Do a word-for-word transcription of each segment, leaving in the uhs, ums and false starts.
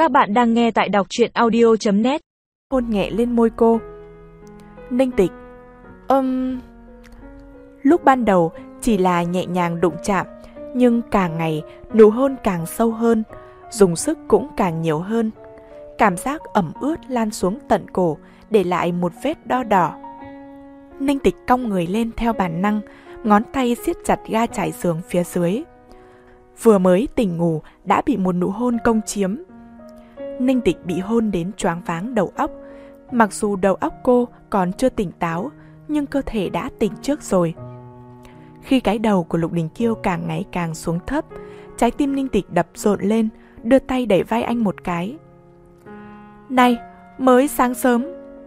Các bạn đang nghe tại đọc truyện audio chấm net. Hôn nhẹ lên môi cô. Ninh Tịch, um... lúc ban đầu chỉ là nhẹ nhàng đụng chạm, nhưng càng ngày nụ hôn càng sâu hơn, dùng sức cũng càng nhiều hơn. Cảm giác ẩm ướt lan xuống tận cổ, để lại một vết đo đỏ. Ninh Tịch cong người lên theo bản năng, ngón tay siết chặt ga trải giường phía dưới. Vừa mới tỉnh ngủ đã bị một nụ hôn công chiếm. Ninh Tịch bị hôn đến choáng váng đầu óc. Mặc dù đầu óc cô còn chưa tỉnh táo, nhưng cơ thể đã tỉnh trước rồi. Khi cái đầu của Lục Đình Kiêu càng ngày càng xuống thấp, trái tim Ninh Tịch đập rộn lên, đưa tay đẩy vai anh một cái. Này, mới sáng sớm.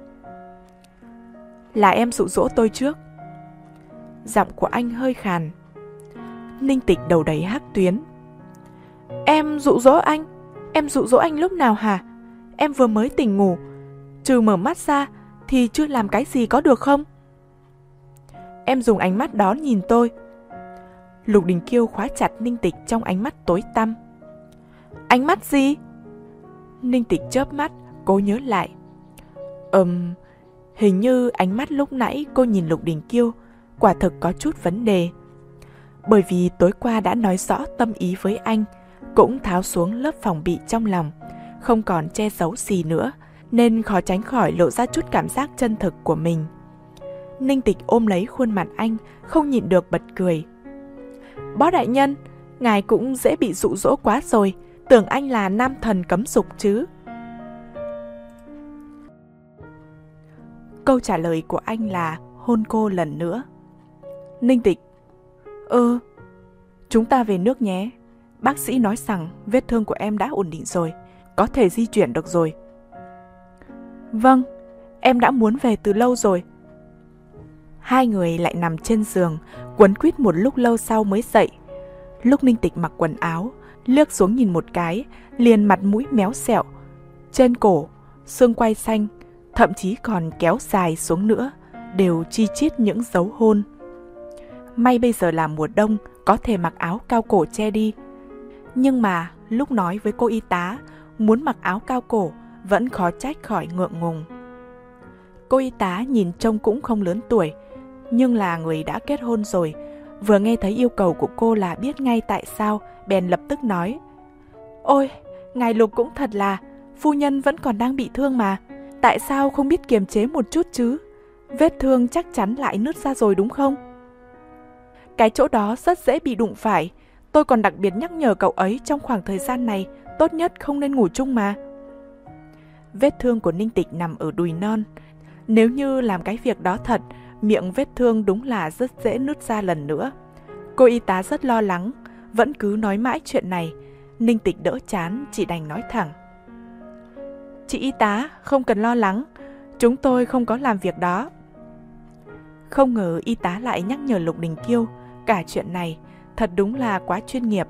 Là em dụ dỗ tôi trước. Giọng của anh hơi khàn. Ninh Tịch đầu đầy hắc tuyến. Em dụ dỗ anh? Em dụ dỗ anh lúc nào hả? Em vừa mới tỉnh ngủ, trừ mở mắt ra thì chưa làm cái gì có được không? Em dùng ánh mắt đó nhìn tôi. Lục Đình Kiêu khóa chặt Ninh Tịch trong ánh mắt tối tăm. Ánh mắt gì? Ninh Tịch chớp mắt, cố nhớ lại. Ừm, hình như ánh mắt lúc nãy cô nhìn Lục Đình Kiêu quả thực có chút vấn đề. Bởi vì tối qua đã nói rõ tâm ý với anh, cũng tháo xuống lớp phòng bị trong lòng, không còn che giấu gì nữa, nên khó tránh khỏi lộ ra chút cảm giác chân thực của mình. Ninh Tịch ôm lấy khuôn mặt anh, không nhịn được bật cười. Bó đại nhân, ngài cũng dễ bị dụ dỗ quá rồi, tưởng anh là nam thần cấm dục chứ. Câu trả lời của anh là hôn cô lần nữa. Ninh Tịch, Ừ, chúng ta về nước nhé. Bác sĩ nói rằng vết thương của em đã ổn định rồi, có thể di chuyển được rồi. Vâng, em đã muốn về từ lâu rồi. Hai người lại nằm trên giường, quấn quýt một lúc lâu sau mới dậy. Lúc Ninh Tịch mặc quần áo, liếc xuống nhìn một cái, liền mặt mũi méo xẹo. Trên cổ, xương quai xanh, thậm chí còn kéo dài xuống nữa, đều chi chít những dấu hôn. May bây giờ là mùa đông, có thể mặc áo cao cổ che đi. Nhưng mà lúc nói với cô y tá muốn mặc áo cao cổ, vẫn khó trách khỏi ngượng ngùng. Cô y tá nhìn trông cũng không lớn tuổi, nhưng là người đã kết hôn rồi. Vừa nghe thấy yêu cầu của cô là biết ngay tại sao, bèn lập tức nói. Ôi, ngài Lục cũng thật là, phu nhân vẫn còn đang bị thương mà. Tại sao không biết kiềm chế một chút chứ? Vết thương chắc chắn lại nứt ra rồi đúng không? Cái chỗ đó rất dễ bị đụng phải. Tôi còn đặc biệt nhắc nhở cậu ấy trong khoảng thời gian này tốt nhất không nên ngủ chung mà. Vết thương của Ninh Tịch nằm ở đùi non. Nếu như làm cái việc đó thật, miệng vết thương đúng là rất dễ nứt ra lần nữa. Cô y tá rất lo lắng, vẫn cứ nói mãi chuyện này. Ninh Tịch đỡ chán, chỉ đành nói thẳng. Chị y tá, không cần lo lắng, chúng tôi không có làm việc đó. Không ngờ y tá lại nhắc nhở Lục Đình Kiêu cả chuyện này, thật đúng là quá chuyên nghiệp.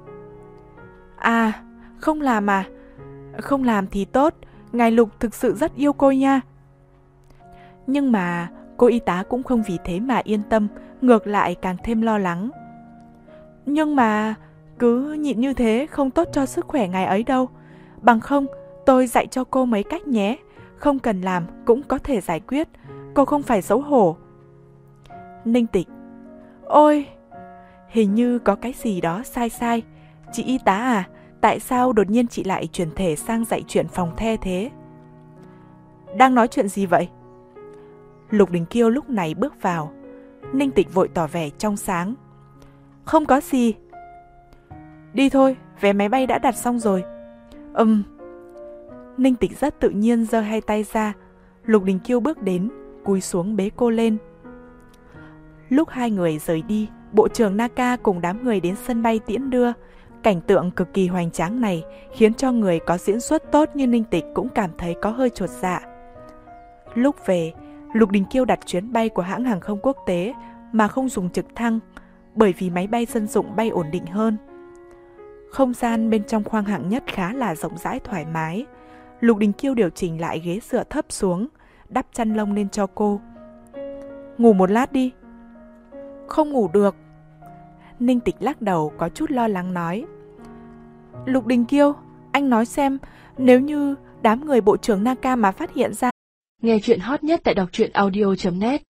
À, không làm à? Không làm thì tốt, ngài Lục thực sự rất yêu cô nha. Nhưng mà cô y tá cũng không vì thế mà yên tâm, ngược lại càng thêm lo lắng. Nhưng mà cứ nhịn như thế không tốt cho sức khỏe ngài ấy đâu. Bằng không, tôi dạy cho cô mấy cách nhé, không cần làm cũng có thể giải quyết, cô không phải xấu hổ. Ninh Tịch, ôi, hình như có cái gì đó sai sai. Chị y tá à, tại sao đột nhiên chị lại chuyển thể sang dạy chuyện phòng the thế? Đang nói chuyện gì vậy? Lục Đình Kiêu lúc này bước vào. Ninh Tịch vội tỏ vẻ trong sáng. Không có gì. Đi thôi, vé máy bay đã đặt xong rồi. Ừm. Ninh Tịch rất tự nhiên giơ hai tay ra. Lục Đình Kiêu bước đến, cúi xuống bế cô lên. Lúc hai người rời đi, Bộ trưởng Naka cùng đám người đến sân bay tiễn đưa. Cảnh tượng cực kỳ hoành tráng này khiến cho người có diễn xuất tốt như Ninh Tịch cũng cảm thấy có hơi chột dạ. Lúc về, Lục Đình Kiêu đặt chuyến bay của hãng hàng không quốc tế mà không dùng trực thăng, bởi vì máy bay dân dụng bay ổn định hơn. Không gian bên trong khoang hạng nhất khá là rộng rãi thoải mái. Lục Đình Kiêu điều chỉnh lại ghế dựa thấp xuống, đắp chăn lông lên cho cô. Ngủ một lát đi. Không ngủ được. Ninh Tịch lắc đầu có chút lo lắng nói. Lục Đình Kiêu, Anh nói xem, nếu như đám người bộ trưởng Naka mà phát hiện ra. Nghe chuyện hot nhất tại đọc truyện audio chấm net